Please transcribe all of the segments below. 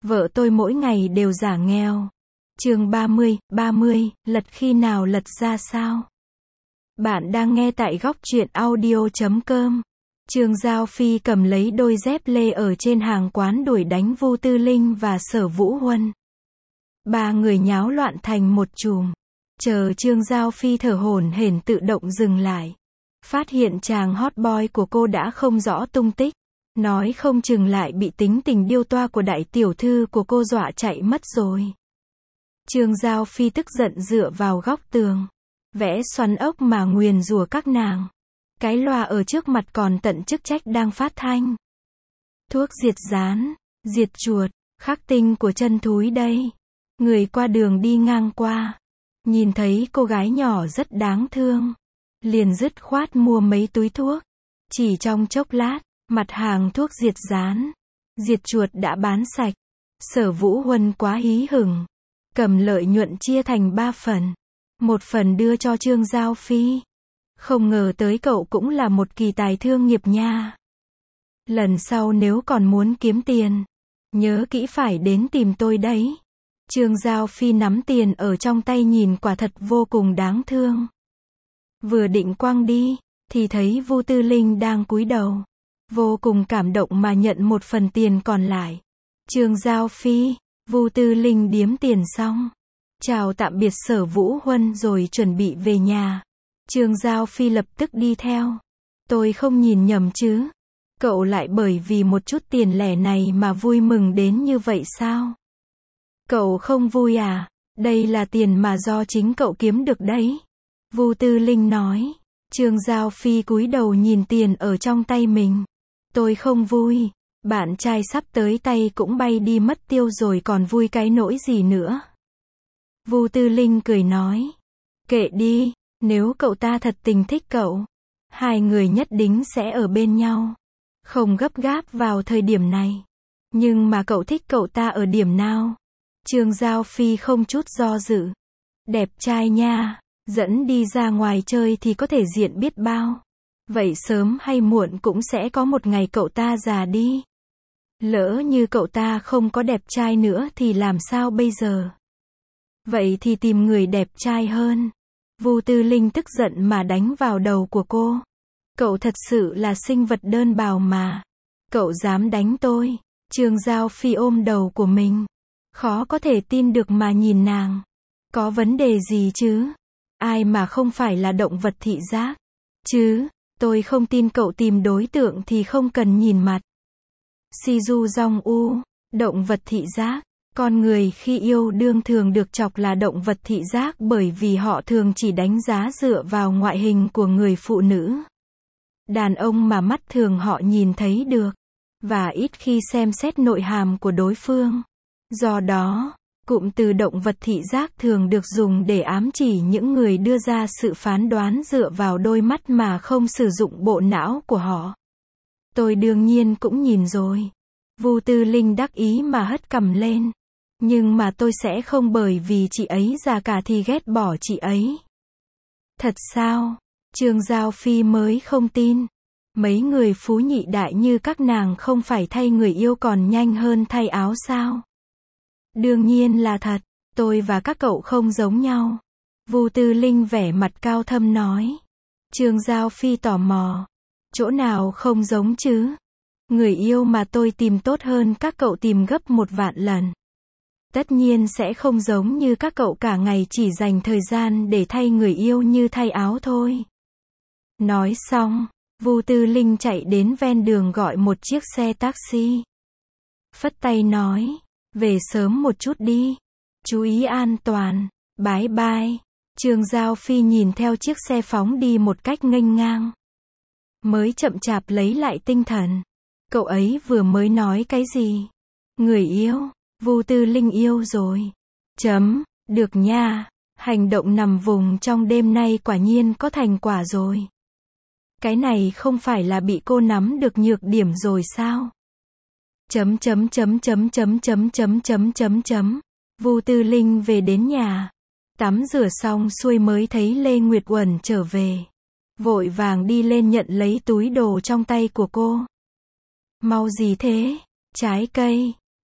Vợ tôi mỗi ngày đều giả nghèo. Chương 30, lật khi nào lật ra sao? Bạn đang nghe tại góc truyện audio.com. Trương Giao Phi cầm lấy đôi dép lê ở trên hàng quán đuổi đánh Vu Tư Linh và Sở Vũ Huân. Ba người nháo loạn thành một chùm. Chờ Trương Giao Phi thở hổn hển tự động dừng lại. Phát hiện chàng hot boy của cô đã không rõ tung tích. Nói không chừng lại bị tính tình điêu toa của đại tiểu thư của cô dọa chạy mất rồi. Trương Giao Phi tức giận dựa vào góc tường. Vẽ xoắn ốc mà nguyền rủa các nàng. Cái loa ở trước mặt còn tận chức trách đang phát thanh. Thuốc diệt dán, diệt chuột, khắc tinh của chân thúi đây. Người qua đường đi ngang qua. Nhìn thấy cô gái nhỏ rất đáng thương. Liền dứt khoát mua mấy túi thuốc. Chỉ trong chốc lát, mặt hàng thuốc diệt dán, diệt chuột đã bán sạch. Sở Vũ Huân quá hí hửng. Cầm lợi nhuận chia thành 3 phần. Một phần đưa cho Trương Giao Phi. Không ngờ tới cậu cũng là một kỳ tài thương nghiệp nha. Lần sau nếu còn muốn kiếm tiền, nhớ kỹ phải đến tìm tôi đấy. Trương Giao Phi nắm tiền ở trong tay nhìn quả thật vô cùng đáng thương. Vừa định quăng đi, thì thấy Vu Tư Linh đang cúi đầu. Vô cùng cảm động mà nhận một phần tiền còn lại. Trương Giao Phi, Vu Tư Linh điếm tiền xong. Chào tạm biệt Sở Vũ Huân rồi chuẩn bị về nhà. Trương Giao Phi lập tức đi theo. Tôi không nhìn nhầm chứ? Cậu lại bởi vì một chút tiền lẻ này mà vui mừng đến như vậy sao? Cậu không vui à? Đây là tiền mà do chính cậu kiếm được đấy. Vu Tư Linh nói. Trương Giao Phi cúi đầu nhìn tiền ở trong tay mình. Tôi không vui. Bạn trai sắp tới tay cũng bay đi mất tiêu rồi còn vui cái nỗi gì nữa. Vu Tư Linh cười nói. Kệ đi, nếu cậu ta thật tình thích cậu, hai người nhất định sẽ ở bên nhau. Không gấp gáp vào thời điểm này. Nhưng mà cậu thích cậu ta ở điểm nào? Trương Giao Phi không chút do dự. Đẹp trai nha, dẫn đi ra ngoài chơi thì có thể diện biết bao. Vậy sớm hay muộn cũng sẽ có một ngày cậu ta già đi. Lỡ như cậu ta không có đẹp trai nữa thì làm sao bây giờ? Vậy thì tìm người đẹp trai hơn. Vu Tư Linh tức giận mà đánh vào đầu của cô. Cậu thật sự là sinh vật đơn bào mà. Cậu dám đánh tôi. Trương Giao Phi ôm đầu của mình. Khó có thể tin được mà nhìn nàng. Có vấn đề gì chứ? Ai mà không phải là động vật thị giác? Chứ, tôi không tin cậu tìm đối tượng thì không cần nhìn mặt. Si-du Dong U, động vật thị giác. Con người khi yêu đương thường được chọc là động vật thị giác bởi vì họ thường chỉ đánh giá dựa vào ngoại hình của người phụ nữ. Đàn ông mà mắt thường họ nhìn thấy được, và ít khi xem xét nội hàm của đối phương. Do đó, cụm từ động vật thị giác thường được dùng để ám chỉ những người đưa ra sự phán đoán dựa vào đôi mắt mà không sử dụng bộ não của họ. Tôi đương nhiên cũng nhìn rồi. Vu Tư Linh đắc ý mà hất cằm lên. Nhưng mà tôi sẽ không bởi vì chị ấy già cả thì ghét bỏ chị ấy. Thật sao? Trương Giao Phi mới không tin. Mấy người phú nhị đại như các nàng không phải thay người yêu còn nhanh hơn thay áo sao? Đương nhiên là thật. Tôi và các cậu không giống nhau. Vu Tư Linh vẻ mặt cao thâm nói. Trương Giao Phi tò mò. Chỗ nào không giống chứ? Người yêu mà tôi tìm tốt hơn các cậu tìm gấp 1.000.000 lần. Tất nhiên sẽ không giống như các cậu cả ngày chỉ dành thời gian để thay người yêu như thay áo thôi. Nói xong, Vu Tư Linh chạy đến ven đường gọi một chiếc xe taxi. Phất tay nói, về sớm một chút đi. Chú ý an toàn, bye bye. Trương Giao Phi nhìn theo chiếc xe phóng đi một cách nghênh ngang. Mới chậm chạp lấy lại tinh thần. Cậu ấy vừa mới nói cái gì? Người yêu. Vu Tư Linh yêu rồi. Được nha. Hành động nằm vùng trong đêm nay quả nhiên có thành quả rồi. Cái này không phải là bị cô nắm được nhược điểm rồi sao? Vu Tư Linh về đến nhà. Tắm rửa xong xuôi mới thấy Lê Nguyệt Uẩn trở về. Vội vàng đi lên nhận lấy túi đồ trong tay của cô. Mau gì thế? Trái cây.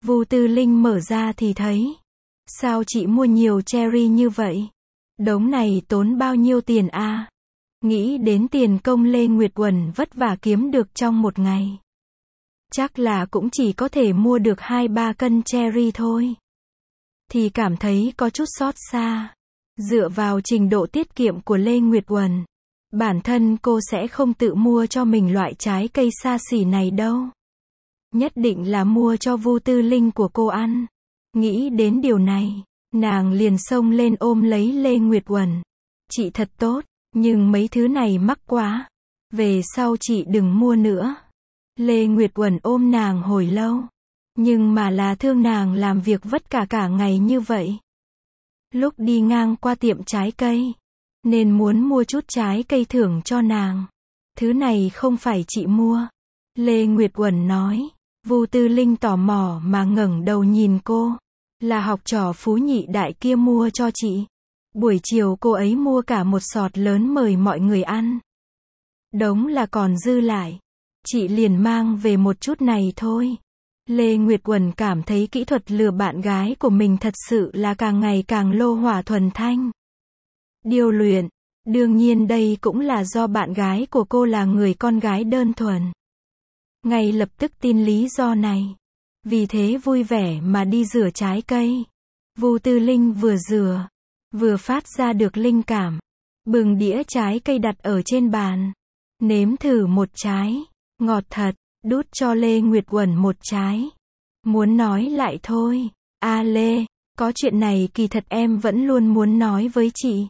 Vu Tư Linh mở ra thì thấy. Sao chị mua nhiều cherry như vậy? Đống này tốn bao nhiêu tiền a? Nghĩ đến tiền công Lê Nguyệt Uẩn vất vả kiếm được trong một ngày. Chắc là cũng chỉ có thể mua được 2-3 cân cherry thôi. Thì cảm thấy có chút xót xa. Dựa vào trình độ tiết kiệm của Lê Nguyệt Uẩn, bản thân cô sẽ không tự mua cho mình loại trái cây xa xỉ này đâu. Nhất định là mua cho Vu Tư Linh của cô ăn. Nghĩ đến điều này, nàng liền xông lên ôm lấy Lê Nguyệt Uẩn. Chị thật tốt, nhưng mấy thứ này mắc quá. Về sau chị đừng mua nữa. Lê Nguyệt Uẩn ôm nàng hồi lâu. Nhưng mà là thương nàng làm việc vất cả ngày như vậy. Lúc đi ngang qua tiệm trái cây, nên muốn mua chút trái cây thưởng cho nàng. Thứ này không phải chị mua. Lê Nguyệt Uẩn nói. Vu Tư Linh tò mò mà ngẩng đầu nhìn cô. Là học trò Phú Nhị Đại kia mua cho chị. Buổi chiều cô ấy mua cả một sọt lớn mời mọi người ăn. Đống là còn dư lại. Chị liền mang về một chút này thôi. Lê Nguyệt Uẩn cảm thấy kỹ thuật lừa bạn gái của mình thật sự là càng ngày càng lô hỏa thuần thanh. Điêu luyện. Đương nhiên đây cũng là do bạn gái của cô là người con gái đơn thuần. Ngay lập tức tin lý do này. Vì thế vui vẻ mà đi rửa trái cây. Vu Tư Linh vừa rửa, vừa phát ra được linh cảm. Bừng đĩa trái cây đặt ở trên bàn. Nếm thử một trái. Ngọt thật. Đút cho Lê Nguyệt Uẩn một trái. Muốn nói lại thôi. Lê, có chuyện này kỳ thật em vẫn luôn muốn nói với chị.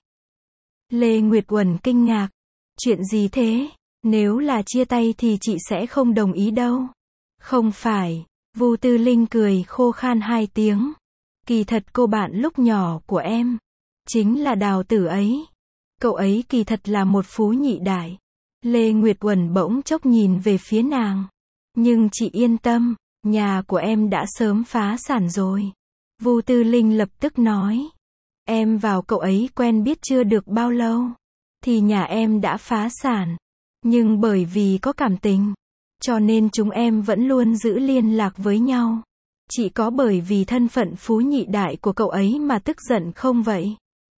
Lê Nguyệt Uẩn kinh ngạc. Chuyện gì thế? Nếu là chia tay thì chị sẽ không đồng ý đâu. Không phải. Vu Tư Linh cười khô khan 2 tiếng. Kỳ thật cô bạn lúc nhỏ của em chính là Đào Tử ấy. Cậu ấy kỳ thật là một phú nhị đại. Lê Nguyệt Uẩn bỗng chốc nhìn về phía nàng. Nhưng chị yên tâm, nhà của em đã sớm phá sản rồi. Vu Tư Linh lập tức nói. Em vào cậu ấy quen biết chưa được bao lâu, thì nhà em đã phá sản. Nhưng bởi vì có cảm tình, cho nên chúng em vẫn luôn giữ liên lạc với nhau. Chị có bởi vì thân phận phú nhị đại của cậu ấy mà tức giận không vậy?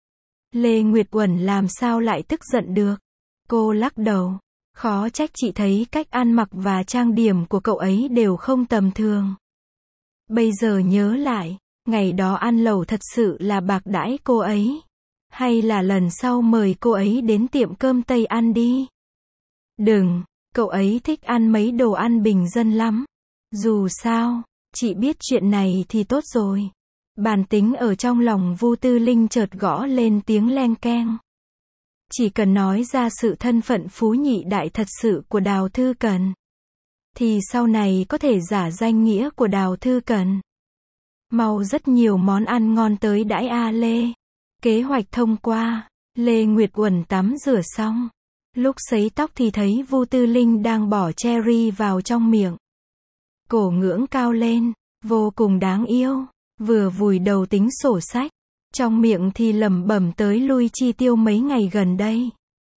Lê Nguyệt Uẩn làm sao lại tức giận được? Cô lắc đầu. Khó trách chị thấy cách ăn mặc và trang điểm của cậu ấy đều không tầm thường. Bây giờ nhớ lại, ngày đó ăn lẩu thật sự là bạc đãi cô ấy. Hay là lần sau mời cô ấy đến tiệm cơm Tây ăn đi? Đừng, cậu ấy thích ăn mấy đồ ăn bình dân lắm. Dù sao, chị biết chuyện này thì tốt rồi. Bản tính ở trong lòng Vu Tư Linh chợt gõ lên tiếng leng keng. Chỉ cần nói ra sự thân phận phú nhị đại thật sự của Đào Thư Cần, thì sau này có thể giả danh nghĩa của Đào Thư Cần. Mau rất nhiều món ăn ngon tới đãi Lê. Kế hoạch thông qua. Lê Nguyệt Uẩn tắm rửa xong. Lúc sấy tóc thì thấy Vu Tư Linh đang bỏ cherry vào trong miệng. Cổ ngưỡng cao lên, vô cùng đáng yêu. Vừa vùi đầu tính sổ sách, trong miệng thì lẩm bẩm tới lui chi tiêu mấy ngày gần đây.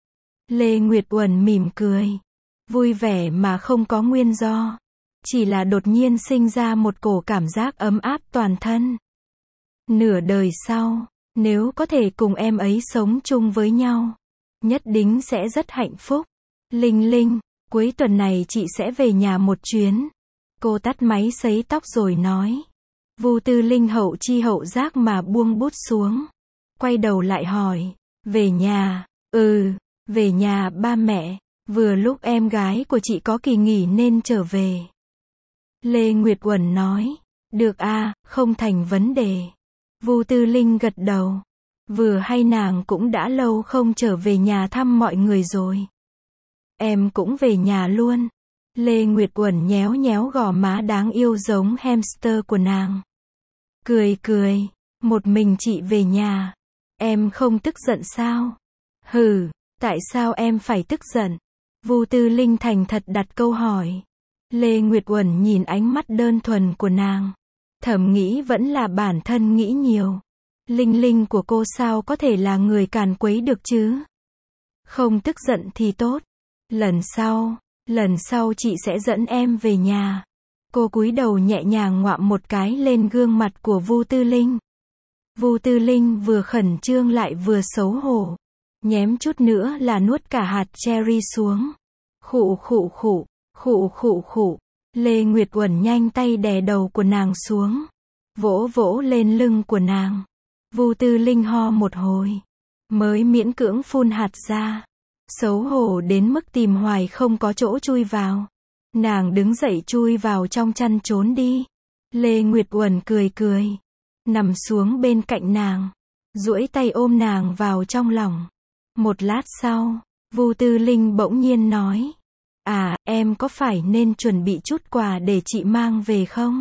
Lê Nguyệt Uẩn mỉm cười, vui vẻ mà không có nguyên do. Chỉ là đột nhiên sinh ra một cổ cảm giác ấm áp toàn thân. Nửa đời sau, nếu có thể cùng em ấy sống chung với nhau, nhất định sẽ rất hạnh phúc. Linh Linh, cuối tuần này chị sẽ về nhà một chuyến. Cô tắt máy sấy tóc rồi nói. Vu Tư Linh hậu chi hậu giác mà buông bút xuống. Quay đầu lại hỏi. Về nhà? Về nhà ba mẹ. Vừa lúc em gái của chị có kỳ nghỉ nên trở về. Lê Nguyệt Uẩn nói. Được không thành vấn đề. Vu Tư Linh gật đầu. Vừa hay nàng cũng đã lâu không trở về nhà thăm mọi người rồi. Em cũng về nhà luôn. Lê Nguyệt Uẩn nhéo nhéo gò má đáng yêu giống hamster của nàng. Cười, một mình chị về nhà. Em không tức giận sao? Tại sao em phải tức giận? Vu Tư Linh thành thật đặt câu hỏi. Lê Nguyệt Uẩn nhìn ánh mắt đơn thuần của nàng. Thầm nghĩ vẫn là bản thân nghĩ nhiều. Linh Linh của cô sao có thể là người càn quấy được chứ? Không tức giận thì tốt. Lần sau chị sẽ dẫn em về nhà. Cô cúi đầu nhẹ nhàng ngoạm một cái lên gương mặt của Vu Tư Linh. Vu Tư Linh vừa khẩn trương lại vừa xấu hổ. Nhém chút nữa là nuốt cả hạt cherry xuống. Khụ khụ khụ, khụ khụ khụ. Lê Nguyệt Uẩn nhanh tay đè đầu của nàng xuống. Vỗ vỗ lên lưng của nàng. Vu Tư Linh ho một hồi. Mới miễn cưỡng phun hạt ra. Xấu hổ đến mức tìm hoài không có chỗ chui vào. Nàng đứng dậy chui vào trong chăn trốn đi. Lê Nguyệt Uẩn cười cười. Nằm xuống bên cạnh nàng. Duỗi tay ôm nàng vào trong lòng. Một lát sau, Vu Tư Linh bỗng nhiên nói. À, em có phải nên chuẩn bị chút quà để chị mang về không?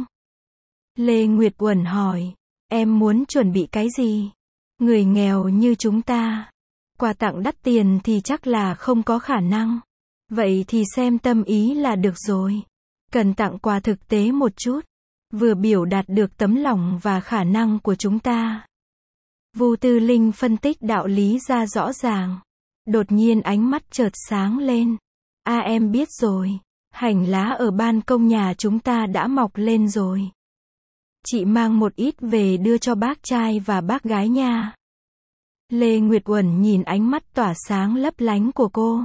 Lê Nguyệt Uẩn hỏi. Em muốn chuẩn bị cái gì? Người nghèo như chúng ta. Quà tặng đắt tiền thì chắc là không có khả năng. Vậy thì xem tâm ý là được rồi. Cần tặng quà thực tế một chút. Vừa biểu đạt được tấm lòng và khả năng của chúng ta. Vu Tư Linh phân tích đạo lý ra rõ ràng. Đột nhiên ánh mắt chợt sáng lên. À em biết rồi. Hành lá ở ban công nhà chúng ta đã mọc lên rồi. Chị mang một ít về đưa cho bác trai và bác gái nha. Lê Nguyệt Uẩn nhìn ánh mắt tỏa sáng lấp lánh của cô.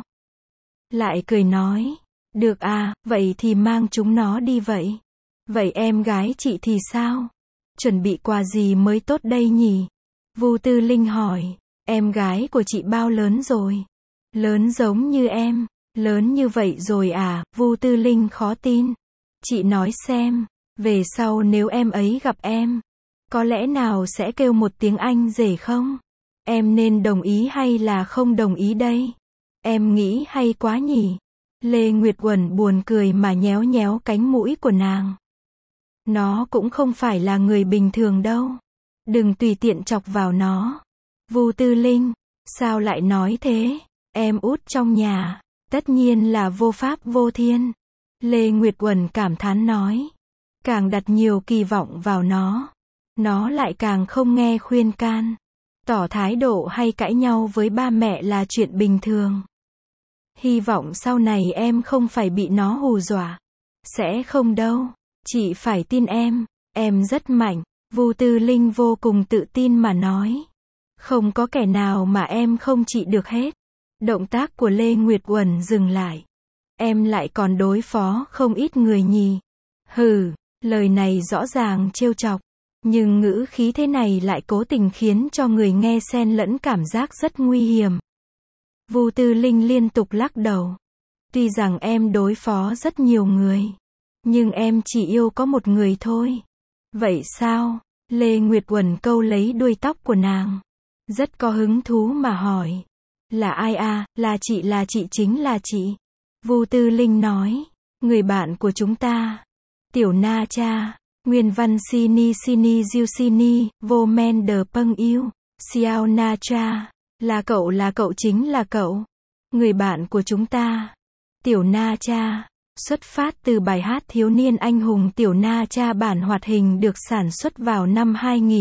Lại cười nói. Được à, vậy thì mang chúng nó đi vậy. Vậy em gái chị thì sao? Chuẩn bị quà gì mới tốt đây nhỉ? Vu Tư Linh hỏi. Em gái của chị bao lớn rồi? Lớn giống như em. Lớn như vậy rồi à? Vu Tư Linh khó tin. Chị nói xem. Về sau nếu em ấy gặp em, có lẽ nào sẽ kêu một tiếng anh rể không? Em nên đồng ý hay là không đồng ý đây? Em nghĩ hay quá nhỉ? Lê Nguyệt Uẩn buồn cười mà nhéo nhéo cánh mũi của nàng. Nó cũng không phải là người bình thường đâu. Đừng tùy tiện chọc vào nó. Vu Tư Linh, sao lại nói thế? Em út trong nhà, tất nhiên là vô pháp vô thiên. Lê Nguyệt Uẩn cảm thán nói. Càng đặt nhiều kỳ vọng vào nó lại càng không nghe khuyên can. Tỏ thái độ hay cãi nhau với ba mẹ là chuyện bình thường. Hy vọng sau này em không phải bị nó hù dọa. Sẽ không đâu. Chị phải tin em rất mạnh. Vu Tư Linh vô cùng tự tin mà nói. Không có kẻ nào mà em không trị được hết. Động tác của Lê Nguyệt Uẩn dừng lại. Em lại còn đối phó không ít người nhỉ. Hừ, lời này rõ ràng trêu chọc. Nhưng ngữ khí thế này lại cố tình khiến cho người nghe xen lẫn cảm giác rất nguy hiểm. Vu Tư Linh liên tục lắc đầu. Tuy rằng em đối phó rất nhiều người, nhưng em chỉ yêu có một người thôi. Vậy sao? Lê Nguyệt Uẩn câu lấy đuôi tóc của nàng. Rất có hứng thú mà hỏi. Là ai à? Là chị chính là chị. Vu Tư Linh nói. Người bạn của chúng ta. Tiểu Na Cha. Nguyên văn Sini Sini Diu Sini, Vô Men Đờ Pâng Yêu, Xiao Na Cha. Là cậu chính là cậu. Người bạn của chúng ta. Tiểu Na Cha. Xuất phát từ bài hát Thiếu niên anh hùng Tiểu Na Cha bản hoạt hình được sản xuất vào năm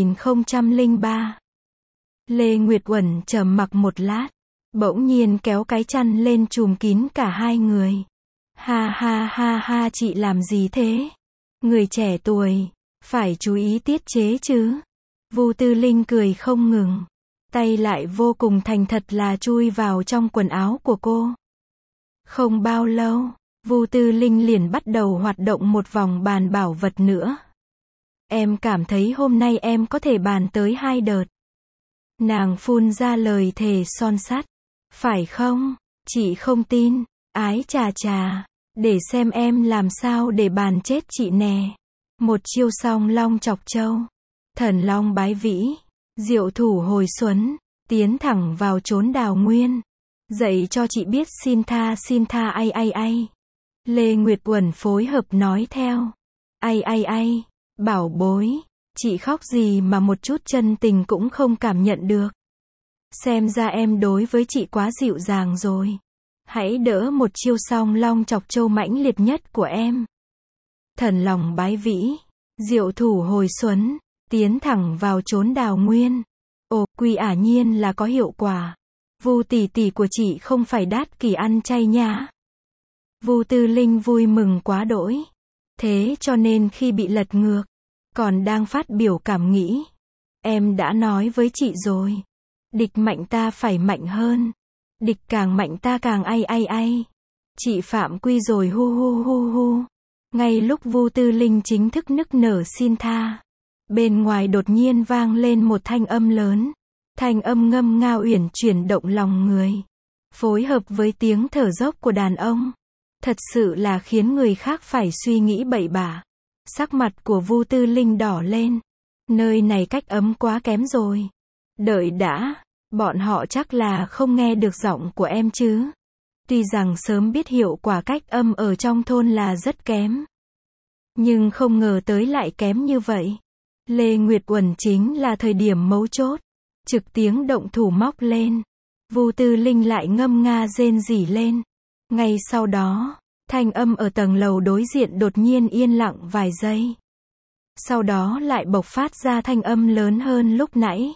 2003. Lê Nguyệt Uẩn trầm mặc một lát. Bỗng nhiên kéo cái chăn lên trùm kín cả hai người. Ha ha ha ha, chị làm gì thế? Người trẻ tuổi, phải chú ý tiết chế chứ. Vu Tư Linh cười không ngừng. Tay lại vô cùng thành thật là chui vào trong quần áo của cô. Không bao lâu, Vu Tư Linh liền bắt đầu hoạt động một vòng bàn bảo vật nữa. Em cảm thấy hôm nay em có thể bàn tới 2 đợt. Nàng phun ra lời thề son sắt. Phải không? Chị không tin. Ái chà chà. Để xem em làm sao để bàn chết chị nè. Một chiêu song long chọc châu. Thần long bái vĩ. Diệu thủ hồi xuân. Tiến thẳng vào chốn đào nguyên. Dạy cho chị biết xin tha ai. Lê Nguyệt Uẩn phối hợp nói theo. Ai. Bảo bối. Chị khóc gì mà một chút chân tình cũng không cảm nhận được. Xem ra em đối với chị quá dịu dàng rồi. Hãy đỡ một chiêu song long chọc châu mãnh liệt nhất của em. Thần lòng bái vĩ. Diệu thủ hồi xuân. Tiến thẳng vào chốn đào nguyên. Ồ, quy ả nhiên là có hiệu quả. Vu tỷ tỷ của chị không phải đát kỷ ăn chay nhá. Vu Tư Linh vui mừng quá đỗi. Thế cho nên khi bị lật ngược, còn đang phát biểu cảm nghĩ, em đã nói với chị rồi. Địch mạnh ta phải mạnh hơn. Địch càng mạnh ta càng ai. Chị phạm quy rồi hu. Ngay lúc Vu Tư Linh chính thức nức nở xin tha, bên ngoài đột nhiên vang lên một thanh âm lớn. Thanh âm ngâm nga uyển chuyển động lòng người, phối hợp với tiếng thở dốc của đàn ông, thật sự là khiến người khác phải suy nghĩ bậy bạ. Sắc mặt của Vu Tư Linh đỏ lên. Nơi này cách âm quá kém rồi. Đợi đã, bọn họ chắc là không nghe được giọng của em chứ. Tuy rằng sớm biết hiệu quả cách âm ở trong thôn là rất kém, nhưng không ngờ tới lại kém như vậy. Lê Nguyệt Uẩn chính là thời điểm mấu chốt, trực tiếng động thủ móc lên. Vu Tư Linh lại ngâm nga rên rỉ lên. Ngay sau đó, thanh âm ở tầng lầu đối diện đột nhiên yên lặng vài giây. Sau đó lại bộc phát ra thanh âm lớn hơn lúc nãy,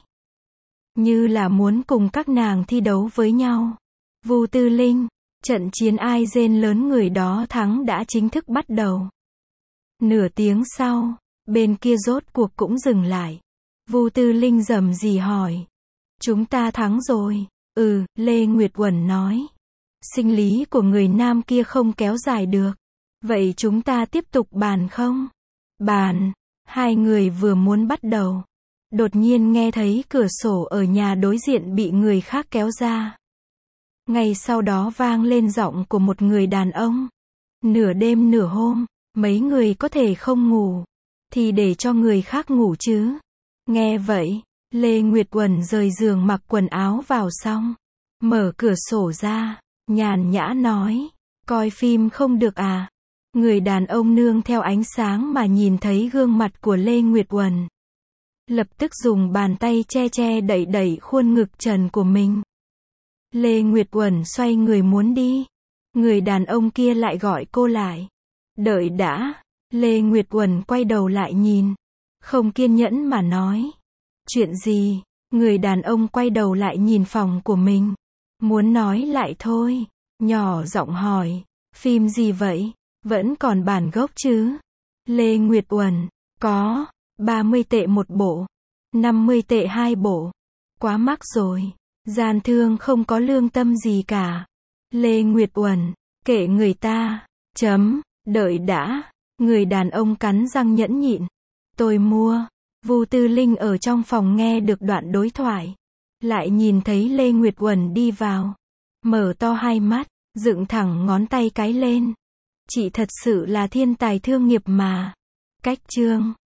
như là muốn cùng các nàng thi đấu với nhau. Vu Tư Linh, trận chiến ai rên lớn người đó thắng đã chính thức bắt đầu. Nửa tiếng sau, bên kia rốt cuộc cũng dừng lại. Vu Tư Linh rầm rì hỏi. Chúng ta thắng rồi. Lê Nguyệt Uẩn nói. Sinh lý của người nam kia không kéo dài được. Vậy chúng ta tiếp tục bàn không? Bàn. Hai người vừa muốn bắt đầu, đột nhiên nghe thấy cửa sổ ở nhà đối diện bị người khác kéo ra. Ngay sau đó vang lên giọng của một người đàn ông. Nửa đêm nửa hôm, mấy người có thể không ngủ, thì để cho người khác ngủ chứ. Nghe vậy, Lê Nguyệt Uẩn rời giường mặc quần áo vào xong, mở cửa sổ ra, nhàn nhã nói, coi phim không được à? Người đàn ông nương theo ánh sáng mà nhìn thấy gương mặt của Lê Nguyệt Uẩn, lập tức dùng bàn tay che đẩy khuôn ngực trần của mình. Lê Nguyệt Uẩn xoay người muốn đi. Người đàn ông kia lại gọi cô lại. Đợi đã. Lê Nguyệt Uẩn quay đầu lại nhìn, không kiên nhẫn mà nói. Chuyện gì? Người đàn ông quay đầu lại nhìn phòng của mình, muốn nói lại thôi, nhỏ giọng hỏi. Phim gì vậy? Vẫn còn bản gốc chứ? Lê Nguyệt Uẩn, có, 30 tệ một bộ, 50 tệ hai bộ. Quá mắc rồi. Gian thương không có lương tâm gì cả. Lê Nguyệt Uẩn, kệ người ta. Đợi đã. Người đàn ông cắn răng nhẫn nhịn. Tôi mua. Vu Tư Linh ở trong phòng nghe được đoạn đối thoại, lại nhìn thấy Lê Nguyệt Uẩn đi vào, mở to hai mắt, dựng thẳng ngón tay cái lên. Chị thật sự là thiên tài thương nghiệp mà. Cách chương